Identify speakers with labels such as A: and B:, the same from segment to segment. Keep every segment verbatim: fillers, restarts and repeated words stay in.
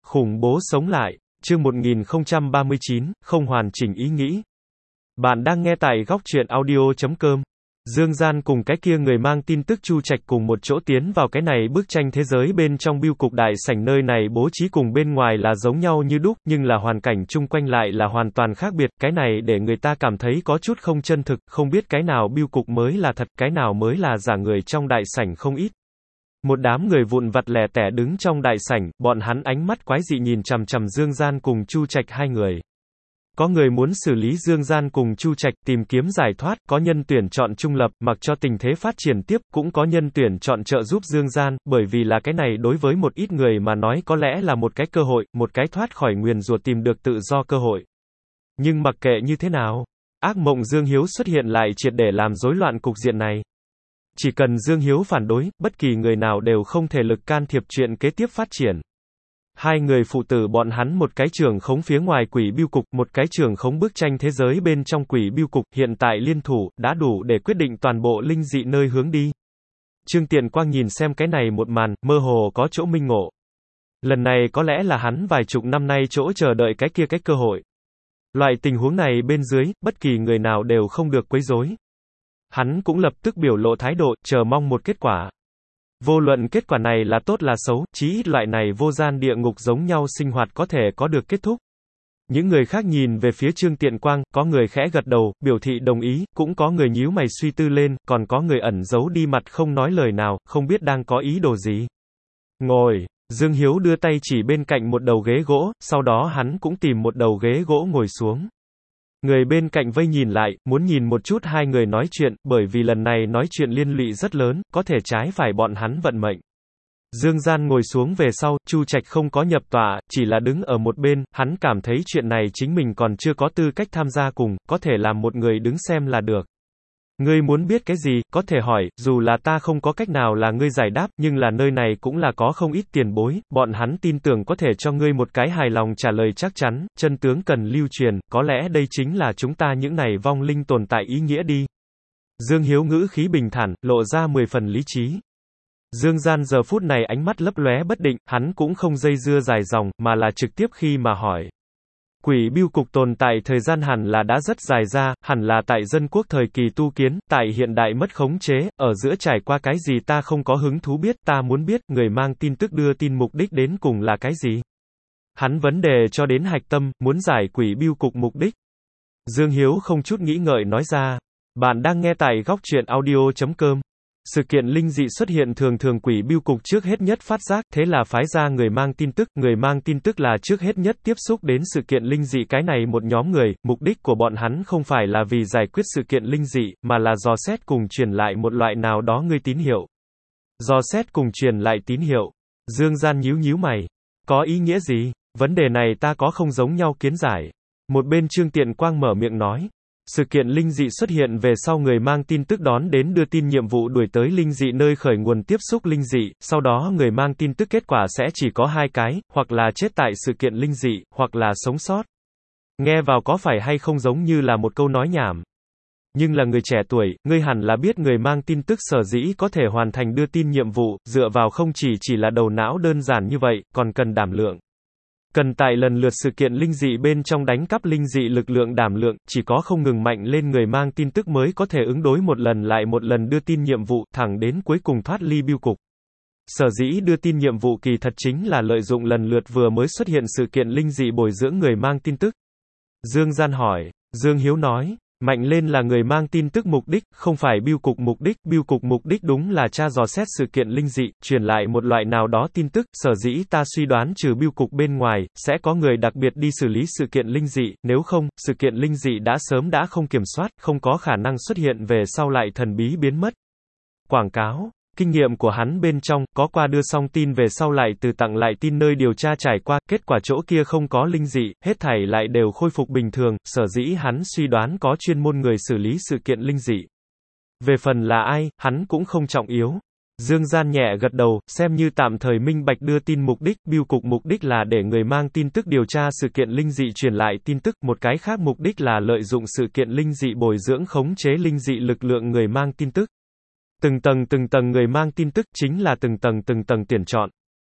A: Khủng bố sống lại, chương một nghìn không trăm ba mươi chín, không hoàn chỉnh ý nghĩ. Bạn đang nghe tại góc truyện audio chấm com. Dương Gian cùng cái kia người mang tin tức Chu Trạch cùng một chỗ tiến vào cái này bức tranh thế giới bên trong bưu cục đại sảnh, nơi này bố trí cùng bên ngoài là giống nhau như đúc, nhưng là hoàn cảnh chung quanh lại là hoàn toàn khác biệt, cái này để người ta cảm thấy có chút không chân thực, không biết cái nào bưu cục mới là thật, cái nào mới là giả. Người trong đại sảnh không ít. Một đám người vụn vặt lẻ tẻ đứng trong đại sảnh, bọn hắn ánh mắt quái dị nhìn chằm chằm Dương Gian cùng Chu Trạch hai người. Có người muốn xử lý Dương Gian cùng Chu Trạch, tìm kiếm giải thoát, có nhân tuyển chọn trung lập, mặc cho tình thế phát triển tiếp, cũng có nhân tuyển chọn trợ giúp Dương Gian, bởi vì là cái này đối với một ít người mà nói có lẽ là một cái cơ hội, một cái thoát khỏi nguyền rủa, tìm được tự do cơ hội. Nhưng mặc kệ như thế nào, ác mộng Dương Hiếu xuất hiện lại triệt để làm rối loạn cục diện này. Chỉ cần Dương Hiếu phản đối, bất kỳ người nào đều không thể lực can thiệp chuyện kế tiếp phát triển. Hai người phụ tử bọn hắn, một cái trưởng khống phía ngoài quỷ bưu cục, một cái trưởng khống bức tranh thế giới bên trong quỷ bưu cục, hiện tại liên thủ, đã đủ để quyết định toàn bộ linh dị nơi hướng đi. Trương Tiện Quang nhìn xem cái này một màn, mơ hồ có chỗ minh ngộ. Lần này có lẽ là hắn vài chục năm nay chỗ chờ đợi cái kia cái cơ hội. Loại tình huống này bên dưới, bất kỳ người nào đều không được quấy rối. Hắn cũng lập tức biểu lộ thái độ, chờ mong một kết quả. Vô luận kết quả này là tốt là xấu, chí ít loại này vô gian địa ngục giống nhau sinh hoạt có thể có được kết thúc. Những người khác nhìn về phía Trương Tiện Quang, có người khẽ gật đầu, biểu thị đồng ý, cũng có người nhíu mày suy tư lên, còn có người ẩn giấu đi mặt không nói lời nào, không biết đang có ý đồ gì. Ngồi, Dương Hiếu đưa tay chỉ bên cạnh một đầu ghế gỗ, sau đó hắn cũng tìm một đầu ghế gỗ ngồi xuống. Người bên cạnh vây nhìn lại, muốn nhìn một chút hai người nói chuyện, bởi vì lần này nói chuyện liên lụy rất lớn, có thể trái phải bọn hắn vận mệnh. Dương Gian ngồi xuống về sau, Chu Trạch không có nhập tọa, chỉ là đứng ở một bên, hắn cảm thấy chuyện này chính mình còn chưa có tư cách tham gia cùng, có thể làm một người đứng xem là được. Ngươi muốn biết cái gì, có thể hỏi, dù là ta không có cách nào là ngươi giải đáp, nhưng là nơi này cũng là có không ít tiền bối, bọn hắn tin tưởng có thể cho ngươi một cái hài lòng trả lời chắc chắn, chân tướng cần lưu truyền, có lẽ đây chính là chúng ta những này vong linh tồn tại ý nghĩa đi. Dương Hiếu ngữ khí bình thản, lộ ra mười phần lý trí. Dương Gian giờ phút này ánh mắt lấp lóe bất định, hắn cũng không dây dưa dài dòng, mà là trực tiếp khi mà hỏi. Quỷ bưu cục tồn tại thời gian hẳn là đã rất dài ra, hẳn là tại dân quốc thời kỳ tu kiến, tại hiện đại mất khống chế, ở giữa trải qua cái gì ta không có hứng thú biết, ta muốn biết, người mang tin tức đưa tin mục đích đến cùng là cái gì. Hắn vấn đề cho đến hạch tâm, muốn giải quỷ bưu cục mục đích. Dương Hiếu không chút nghĩ ngợi nói ra, bạn đang nghe tại góc truyện audio chấm com. Sự kiện linh dị xuất hiện thường thường quỷ bưu cục trước hết nhất phát giác, thế là phái ra người mang tin tức, người mang tin tức là trước hết nhất tiếp xúc đến sự kiện linh dị cái này một nhóm người, mục đích của bọn hắn không phải là vì giải quyết sự kiện linh dị, mà là dò xét cùng truyền lại một loại nào đó ngươi tín hiệu. Dò xét cùng truyền lại tín hiệu. Dương Gian nhíu nhíu mày. Có ý nghĩa gì? Vấn đề này ta có không giống nhau kiến giải. Một bên Trương Tiện Quang mở miệng nói. Sự kiện linh dị xuất hiện về sau người mang tin tức đón đến đưa tin nhiệm vụ đuổi tới linh dị nơi khởi nguồn tiếp xúc linh dị, sau đó người mang tin tức kết quả sẽ chỉ có hai cái, hoặc là chết tại sự kiện linh dị, hoặc là sống sót. Nghe vào có phải hay không giống như là một câu nói nhảm. Nhưng là người trẻ tuổi, ngươi hẳn là biết người mang tin tức sở dĩ có thể hoàn thành đưa tin nhiệm vụ, dựa vào không chỉ chỉ là đầu não đơn giản như vậy, còn cần đảm lượng. Cần tại lần lượt sự kiện linh dị bên trong đánh cắp linh dị lực lượng đảm lượng, chỉ có không ngừng mạnh lên người mang tin tức mới có thể ứng đối một lần lại một lần đưa tin nhiệm vụ, thẳng đến cuối cùng thoát ly bưu cục. Sở dĩ đưa tin nhiệm vụ kỳ thật chính là lợi dụng lần lượt vừa mới xuất hiện sự kiện linh dị bồi dưỡng người mang tin tức. Dương Gian hỏi, Dương Hiếu nói, mạnh lên là người mang tin tức mục đích, không phải bưu cục mục đích, bưu cục mục đích đúng là tra dò xét sự kiện linh dị, truyền lại một loại nào đó tin tức, sở dĩ ta suy đoán trừ bưu cục bên ngoài, sẽ có người đặc biệt đi xử lý sự kiện linh dị, nếu không, sự kiện linh dị đã sớm đã không kiểm soát, không có khả năng xuất hiện về sau lại thần bí biến mất. Quảng cáo. Kinh nghiệm của hắn bên trong, có qua đưa xong tin về sau lại từ tặng lại tin nơi điều tra trải qua, kết quả chỗ kia không có linh dị, hết thảy lại đều khôi phục bình thường, sở dĩ hắn suy đoán có chuyên môn người xử lý sự kiện linh dị. Về phần là ai, hắn cũng không trọng yếu. Dương Gian nhẹ gật đầu, xem như tạm thời minh bạch đưa tin mục đích, bưu cục mục đích là để người mang tin tức điều tra sự kiện linh dị truyền lại tin tức, một cái khác mục đích là lợi dụng sự kiện linh dị bồi dưỡng khống chế linh dị lực lượng người mang tin tức. Từng tầng từng tầng người mang tin tức chính là từng tầng từng tầng tuyển chọn.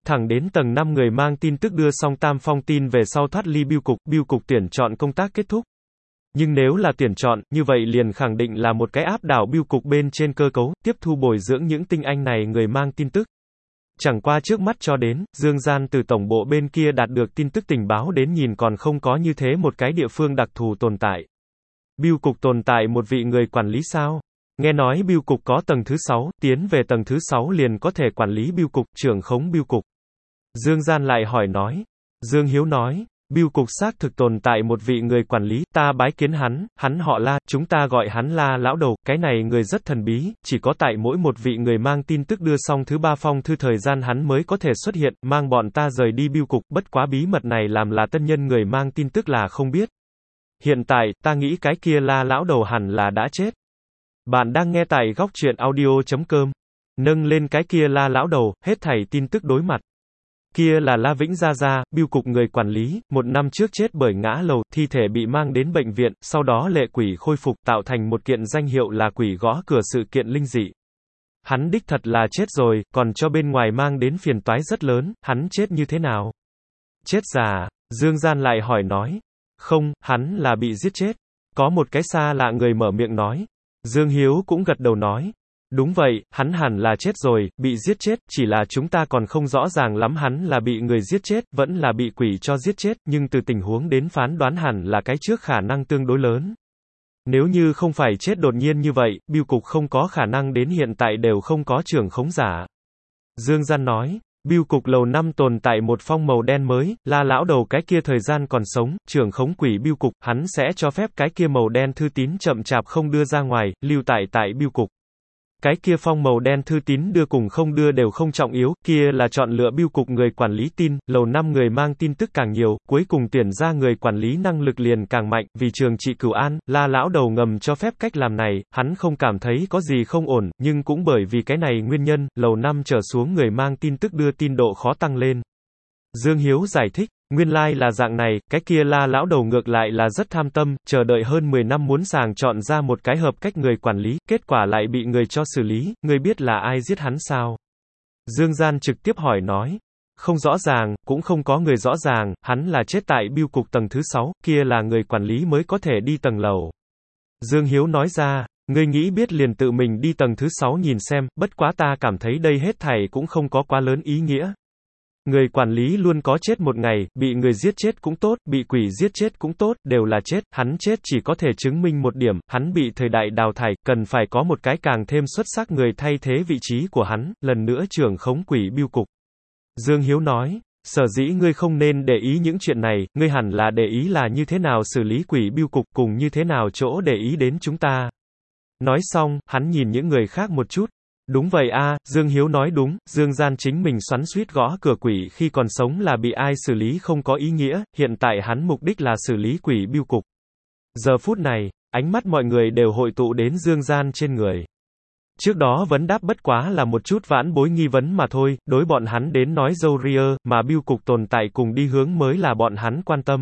A: Thẳng đến tầng năm người mang tin tức đưa xong tam phong tin về sau thoát ly bưu cục, bưu cục tuyển chọn công tác kết thúc. Nhưng nếu là tuyển chọn, như vậy liền khẳng định là một cái áp đảo bưu cục bên trên cơ cấu, tiếp thu bồi dưỡng những tinh anh này người mang tin tức. Chẳng qua trước mắt cho đến, Dương Gian từ tổng bộ bên kia đạt được tin tức tình báo đến nhìn còn không có như thế một cái địa phương đặc thù tồn tại. Bưu cục tồn tại một vị người quản lý sao? Nghe nói bưu cục có tầng thứ sáu, tiến về tầng thứ sáu liền có thể quản lý bưu cục, trưởng khống bưu cục. Dương Gian lại hỏi nói. Dương Hiếu nói, bưu cục xác thực tồn tại một vị người quản lý, ta bái kiến hắn, hắn họ La, chúng ta gọi hắn La lão đầu, cái này người rất thần bí, chỉ có tại mỗi một vị người mang tin tức đưa xong thứ ba phong thư thời gian hắn mới có thể xuất hiện, mang bọn ta rời đi bưu cục, bất quá bí mật này làm là tân nhân người mang tin tức là không biết. Hiện tại, ta nghĩ cái kia La lão đầu hẳn là đã chết. Bạn đang nghe tại góc truyện audio chấm com. Nâng lên cái kia La lão đầu, hết thảy tin tức đối mặt. Kia là La Vĩnh Gia Gia, bưu cục người quản lý, một năm trước chết bởi ngã lầu, thi thể bị mang đến bệnh viện, sau đó lệ quỷ khôi phục, tạo thành một kiện danh hiệu là quỷ gõ cửa sự kiện linh dị. Hắn đích thật là chết rồi, còn cho bên ngoài mang đến phiền toái rất lớn, hắn chết như thế nào? Chết già, Dương Gian lại hỏi nói. Không, hắn là bị giết chết. Có một cái xa lạ người mở miệng nói. Dương Hiếu cũng gật đầu nói. Đúng vậy, hắn hẳn là chết rồi, bị giết chết, chỉ là chúng ta còn không rõ ràng lắm hắn là bị người giết chết, vẫn là bị quỷ cho giết chết, nhưng từ tình huống đến phán đoán hẳn là cái trước khả năng tương đối lớn. Nếu như không phải chết đột nhiên như vậy, bưu cục không có khả năng đến hiện tại đều không có trưởng khống giả. Dương Gian nói, bưu cục lầu năm tồn tại một phong màu đen mới, La lão đầu cái kia thời gian còn sống, trưởng khống quỷ bưu cục, hắn sẽ cho phép cái kia màu đen thư tín chậm chạp không đưa ra ngoài, lưu tại tại bưu cục. Cái kia phong màu đen thư tín đưa cùng không đưa đều không trọng yếu, kia là chọn lựa bưu cục người quản lý tin, lầu năm người mang tin tức càng nhiều, cuối cùng tuyển ra người quản lý năng lực liền càng mạnh, vì trường trị cửu an, La lão đầu ngầm cho phép cách làm này, hắn không cảm thấy có gì không ổn, nhưng cũng bởi vì cái này nguyên nhân, lầu năm trở xuống người mang tin tức đưa tin độ khó tăng lên. Dương Hiếu giải thích. Nguyên lai like là dạng này, cái kia La lão đầu ngược lại là rất tham tâm, chờ đợi hơn mười năm muốn sàng chọn ra một cái hợp cách người quản lý, kết quả lại bị người cho xử lý, người biết là ai giết hắn sao? Dương Gian trực tiếp hỏi nói, không rõ ràng, cũng không có người rõ ràng, hắn là chết tại bưu cục tầng thứ sáu, kia là người quản lý mới có thể đi tầng lầu. Dương Hiếu nói ra, ngươi nghĩ biết liền tự mình đi tầng thứ sáu nhìn xem, bất quá ta cảm thấy đây hết thảy cũng không có quá lớn ý nghĩa. Người quản lý luôn có chết một ngày, bị người giết chết cũng tốt, bị quỷ giết chết cũng tốt, đều là chết, hắn chết chỉ có thể chứng minh một điểm, hắn bị thời đại đào thải, cần phải có một cái càng thêm xuất sắc người thay thế vị trí của hắn, lần nữa trưởng khống quỷ bưu cục. Dương Hiếu nói, sở dĩ ngươi không nên để ý những chuyện này, ngươi hẳn là để ý là như thế nào xử lý quỷ bưu cục cùng như thế nào chỗ để ý đến chúng ta. Nói xong, hắn nhìn những người khác một chút. Đúng vậy a, à, Dương Hiếu nói đúng, Dương Gian chính mình xoắn xuýt gõ cửa quỷ khi còn sống là bị ai xử lý không có ý nghĩa, hiện tại hắn mục đích là xử lý quỷ bưu cục. Giờ phút này, ánh mắt mọi người đều hội tụ đến Dương Gian trên người. Trước đó vấn đáp bất quá là một chút vãn bối nghi vấn mà thôi, đối bọn hắn đến nói dâu ria, mà bưu cục tồn tại cùng đi hướng mới là bọn hắn quan tâm.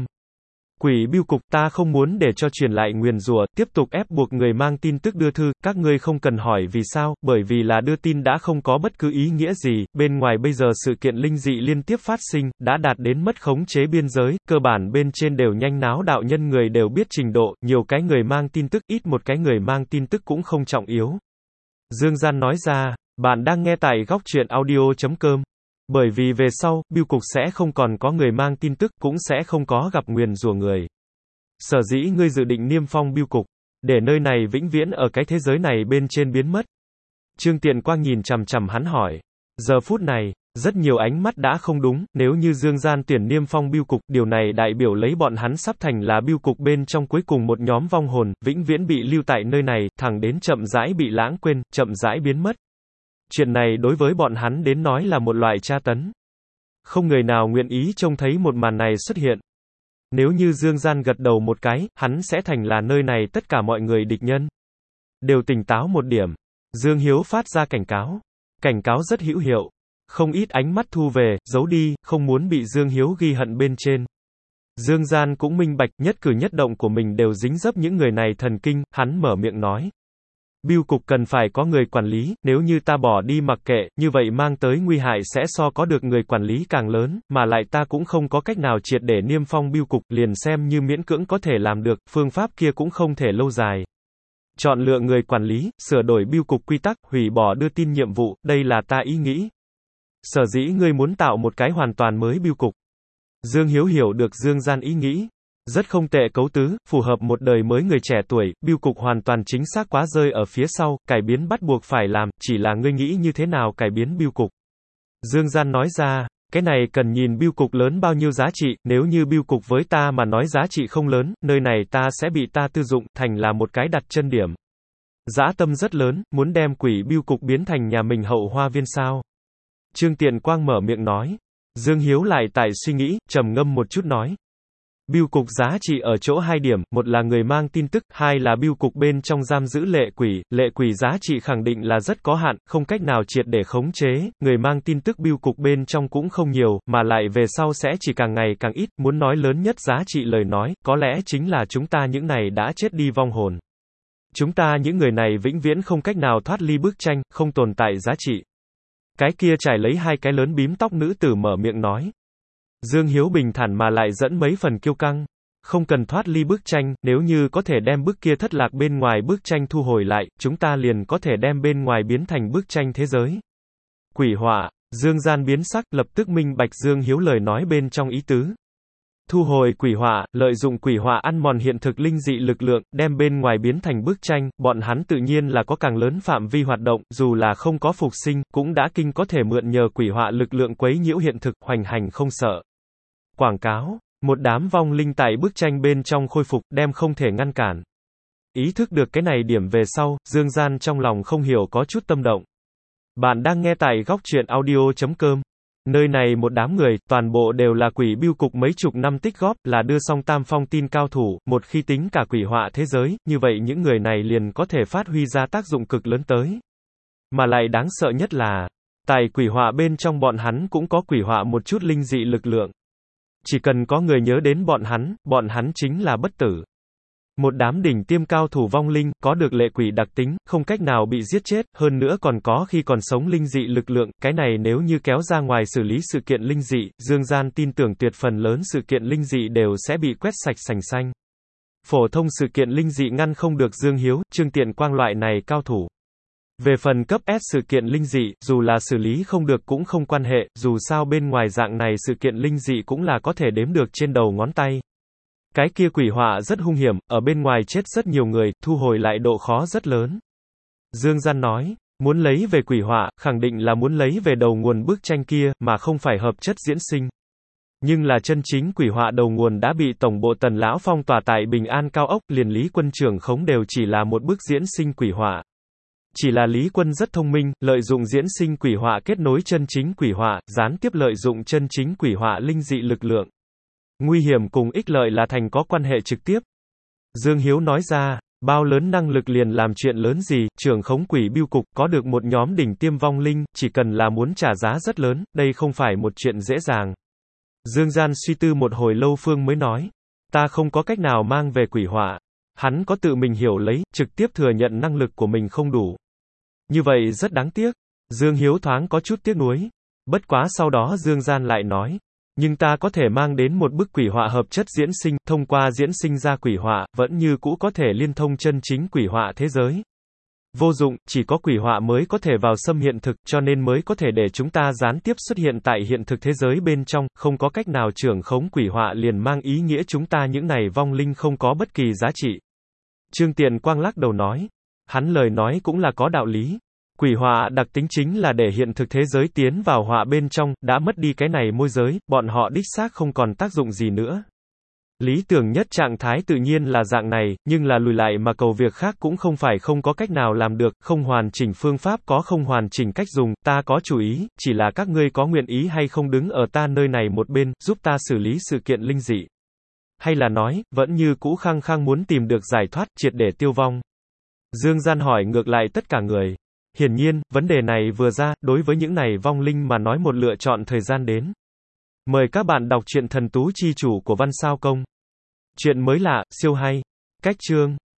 A: Quỷ bưu cục, ta không muốn để cho truyền lại nguyền rủa, tiếp tục ép buộc người mang tin tức đưa thư, các ngươi không cần hỏi vì sao, bởi vì là đưa tin đã không có bất cứ ý nghĩa gì, bên ngoài bây giờ sự kiện linh dị liên tiếp phát sinh, đã đạt đến mất khống chế biên giới, cơ bản bên trên đều nhanh náo đạo nhân người đều biết trình độ, nhiều cái người mang tin tức, ít một cái người mang tin tức cũng không trọng yếu. Dương Gian nói ra, bạn đang nghe tại góc truyện audio chấm com. Bởi vì về sau, bưu cục sẽ không còn có người mang tin tức, cũng sẽ không có gặp nguyền rủa người. Sở dĩ ngươi dự định niêm phong bưu cục, để nơi này vĩnh viễn ở cái thế giới này bên trên biến mất. Trương Tiện Quang nhìn chằm chằm hắn hỏi. Giờ phút này, rất nhiều ánh mắt đã không đúng, nếu như Dương Gian tuyển niêm phong bưu cục, điều này đại biểu lấy bọn hắn sắp thành là bưu cục bên trong cuối cùng một nhóm vong hồn, vĩnh viễn bị lưu tại nơi này, thẳng đến chậm rãi bị lãng quên, chậm rãi biến mất. Chuyện này đối với bọn hắn đến nói là một loại tra tấn. Không người nào nguyện ý trông thấy một màn này xuất hiện. Nếu như Dương Gian gật đầu một cái, hắn sẽ thành là nơi này tất cả mọi người địch nhân. Đều tỉnh táo một điểm. Dương Hiếu phát ra cảnh cáo. Cảnh cáo rất hữu hiệu. Không ít ánh mắt thu về, giấu đi, không muốn bị Dương Hiếu ghi hận bên trên. Dương Gian cũng minh bạch, nhất cử nhất động của mình đều dính dấp những người này thần kinh, hắn mở miệng nói. Bưu cục cần phải có người quản lý, nếu như ta bỏ đi mặc kệ, như vậy mang tới nguy hại sẽ so có được người quản lý càng lớn, mà lại ta cũng không có cách nào triệt để niêm phong bưu cục, liền xem như miễn cưỡng có thể làm được, phương pháp kia cũng không thể lâu dài. Chọn lựa người quản lý, sửa đổi bưu cục quy tắc, hủy bỏ đưa tin nhiệm vụ, đây là ta ý nghĩ. Sở dĩ ngươi muốn tạo một cái hoàn toàn mới bưu cục. Dương Hiếu hiểu được Dương Gian ý nghĩ. Rất không tệ cấu tứ, phù hợp một đời mới người trẻ tuổi, bưu cục hoàn toàn chính xác quá rơi ở phía sau, cải biến bắt buộc phải làm, chỉ là ngươi nghĩ như thế nào cải biến bưu cục. Dương Gian nói ra, cái này cần nhìn bưu cục lớn bao nhiêu giá trị, nếu như bưu cục với ta mà nói giá trị không lớn, nơi này ta sẽ bị ta tư dụng, thành là một cái đặt chân điểm. Dã tâm rất lớn, muốn đem quỷ bưu cục biến thành nhà mình hậu hoa viên sao. Trương Tiện Quang mở miệng nói. Dương Hiếu lại tại suy nghĩ, trầm ngâm một chút nói. Bưu cục giá trị ở chỗ hai điểm, một là người mang tin tức, hai là bưu cục bên trong giam giữ lệ quỷ, lệ quỷ giá trị khẳng định là rất có hạn, không cách nào triệt để khống chế, người mang tin tức bưu cục bên trong cũng không nhiều, mà lại về sau sẽ chỉ càng ngày càng ít, muốn nói lớn nhất giá trị lời nói, có lẽ chính là chúng ta những này đã chết đi vong hồn. Chúng ta những người này vĩnh viễn không cách nào thoát ly bức tranh, không tồn tại giá trị. Cái kia trải lấy hai cái lớn bím tóc nữ tử mở miệng nói. Dương Hiếu bình thản mà lại dẫn mấy phần kiêu căng. Không cần thoát ly bức tranh, nếu như có thể đem bức kia thất lạc bên ngoài bức tranh thu hồi lại, chúng ta liền có thể đem bên ngoài biến thành bức tranh thế giới. Quỷ họa, Dương Gian biến sắc, lập tức minh bạch Dương Hiếu lời nói bên trong ý tứ. Thu hồi quỷ họa, lợi dụng quỷ họa ăn mòn hiện thực linh dị lực lượng, đem bên ngoài biến thành bức tranh, bọn hắn tự nhiên là có càng lớn phạm vi hoạt động, dù là không có phục sinh, cũng đã kinh có thể mượn nhờ quỷ họa lực lượng quấy nhiễu hiện thực, hoành hành không sợ. Quảng cáo, một đám vong linh tại bức tranh bên trong khôi phục, đem không thể ngăn cản. Ý thức được cái này điểm về sau, Dương Gian trong lòng không hiểu có chút tâm động. Bạn đang nghe tại góc truyện audio chấm com. Nơi này một đám người, toàn bộ đều là quỷ bưu cục mấy chục năm tích góp, là đưa xong tam phong tin cao thủ, một khi tính cả quỷ họa thế giới, như vậy những người này liền có thể phát huy ra tác dụng cực lớn tới. Mà lại đáng sợ nhất là, tại quỷ họa bên trong bọn hắn cũng có quỷ họa một chút linh dị lực lượng. Chỉ cần có người nhớ đến bọn hắn, bọn hắn chính là bất tử. Một đám đỉnh tiêm cao thủ vong linh, có được lệ quỷ đặc tính, không cách nào bị giết chết, hơn nữa còn có khi còn sống linh dị lực lượng, cái này nếu như kéo ra ngoài xử lý sự kiện linh dị, Dương Gian tin tưởng tuyệt phần lớn sự kiện linh dị đều sẽ bị quét sạch sành xanh. Phổ thông sự kiện linh dị ngăn không được Dương Hiếu, Trương Tiện Quang loại này cao thủ. Về phần cấp S sự kiện linh dị, dù là xử lý không được cũng không quan hệ, dù sao bên ngoài dạng này sự kiện linh dị cũng là có thể đếm được trên đầu ngón tay. Cái kia quỷ họa rất hung hiểm, ở bên ngoài chết rất nhiều người, thu hồi lại độ khó rất lớn. Dương Gian nói, muốn lấy về quỷ họa, khẳng định là muốn lấy về đầu nguồn bức tranh kia, mà không phải hợp chất diễn sinh. Nhưng là chân chính quỷ họa đầu nguồn đã bị tổng bộ Tần Lão phong tỏa tại Bình An cao ốc, liền Lý Quân trưởng khống đều chỉ là một bức diễn sinh quỷ họa. Chỉ là Lý Quân rất thông minh, lợi dụng diễn sinh quỷ họa kết nối chân chính quỷ họa, gián tiếp lợi dụng chân chính quỷ họa linh dị lực lượng. Nguy hiểm cùng ích lợi là thành có quan hệ trực tiếp. Dương Hiếu nói ra, bao lớn năng lực liền làm chuyện lớn gì, trưởng khống quỷ bưu cục, có được một nhóm đỉnh tiêm vong linh, chỉ cần là muốn trả giá rất lớn, đây không phải một chuyện dễ dàng. Dương Gian suy tư một hồi lâu Phương mới nói, ta không có cách nào mang về quỷ họa. Hắn có tự mình hiểu lấy, trực tiếp thừa nhận năng lực của mình không đủ. Như vậy rất đáng tiếc. Dương Hiếu thoáng có chút tiếc nuối. Bất quá sau đó Dương Gian lại nói, nhưng ta có thể mang đến một bức quỷ họa hợp chất diễn sinh, thông qua diễn sinh ra quỷ họa, vẫn như cũ có thể liên thông chân chính quỷ họa thế giới. Vô dụng, chỉ có quỷ họa mới có thể vào xâm hiện thực, cho nên mới có thể để chúng ta gián tiếp xuất hiện tại hiện thực thế giới bên trong, không có cách nào trưởng khống quỷ họa liền mang ý nghĩa chúng ta những này vong linh không có bất kỳ giá trị. Trương Tiện Quang lắc đầu nói, hắn lời nói cũng là có đạo lý. Quỷ họa đặc tính chính là để hiện thực thế giới tiến vào họa bên trong, đã mất đi cái này môi giới, bọn họ đích xác không còn tác dụng gì nữa. Lý tưởng nhất trạng thái tự nhiên là dạng này, nhưng là lùi lại mà cầu việc khác cũng không phải không có cách nào làm được, không hoàn chỉnh phương pháp có không hoàn chỉnh cách dùng, ta có chủ ý, chỉ là các ngươi có nguyện ý hay không đứng ở ta nơi này một bên, giúp ta xử lý sự kiện linh dị. Hay là nói, vẫn như cũ khăng khăng muốn tìm được giải thoát, triệt để tiêu vong. Dương Gian hỏi ngược lại tất cả người. Hiển nhiên, vấn đề này vừa ra, đối với những này vong linh mà nói một lựa chọn thời gian đến. Mời các bạn đọc truyện Thần Tú Chi Chủ của Văn Sao Công. Chuyện mới lạ, siêu hay. Cách chương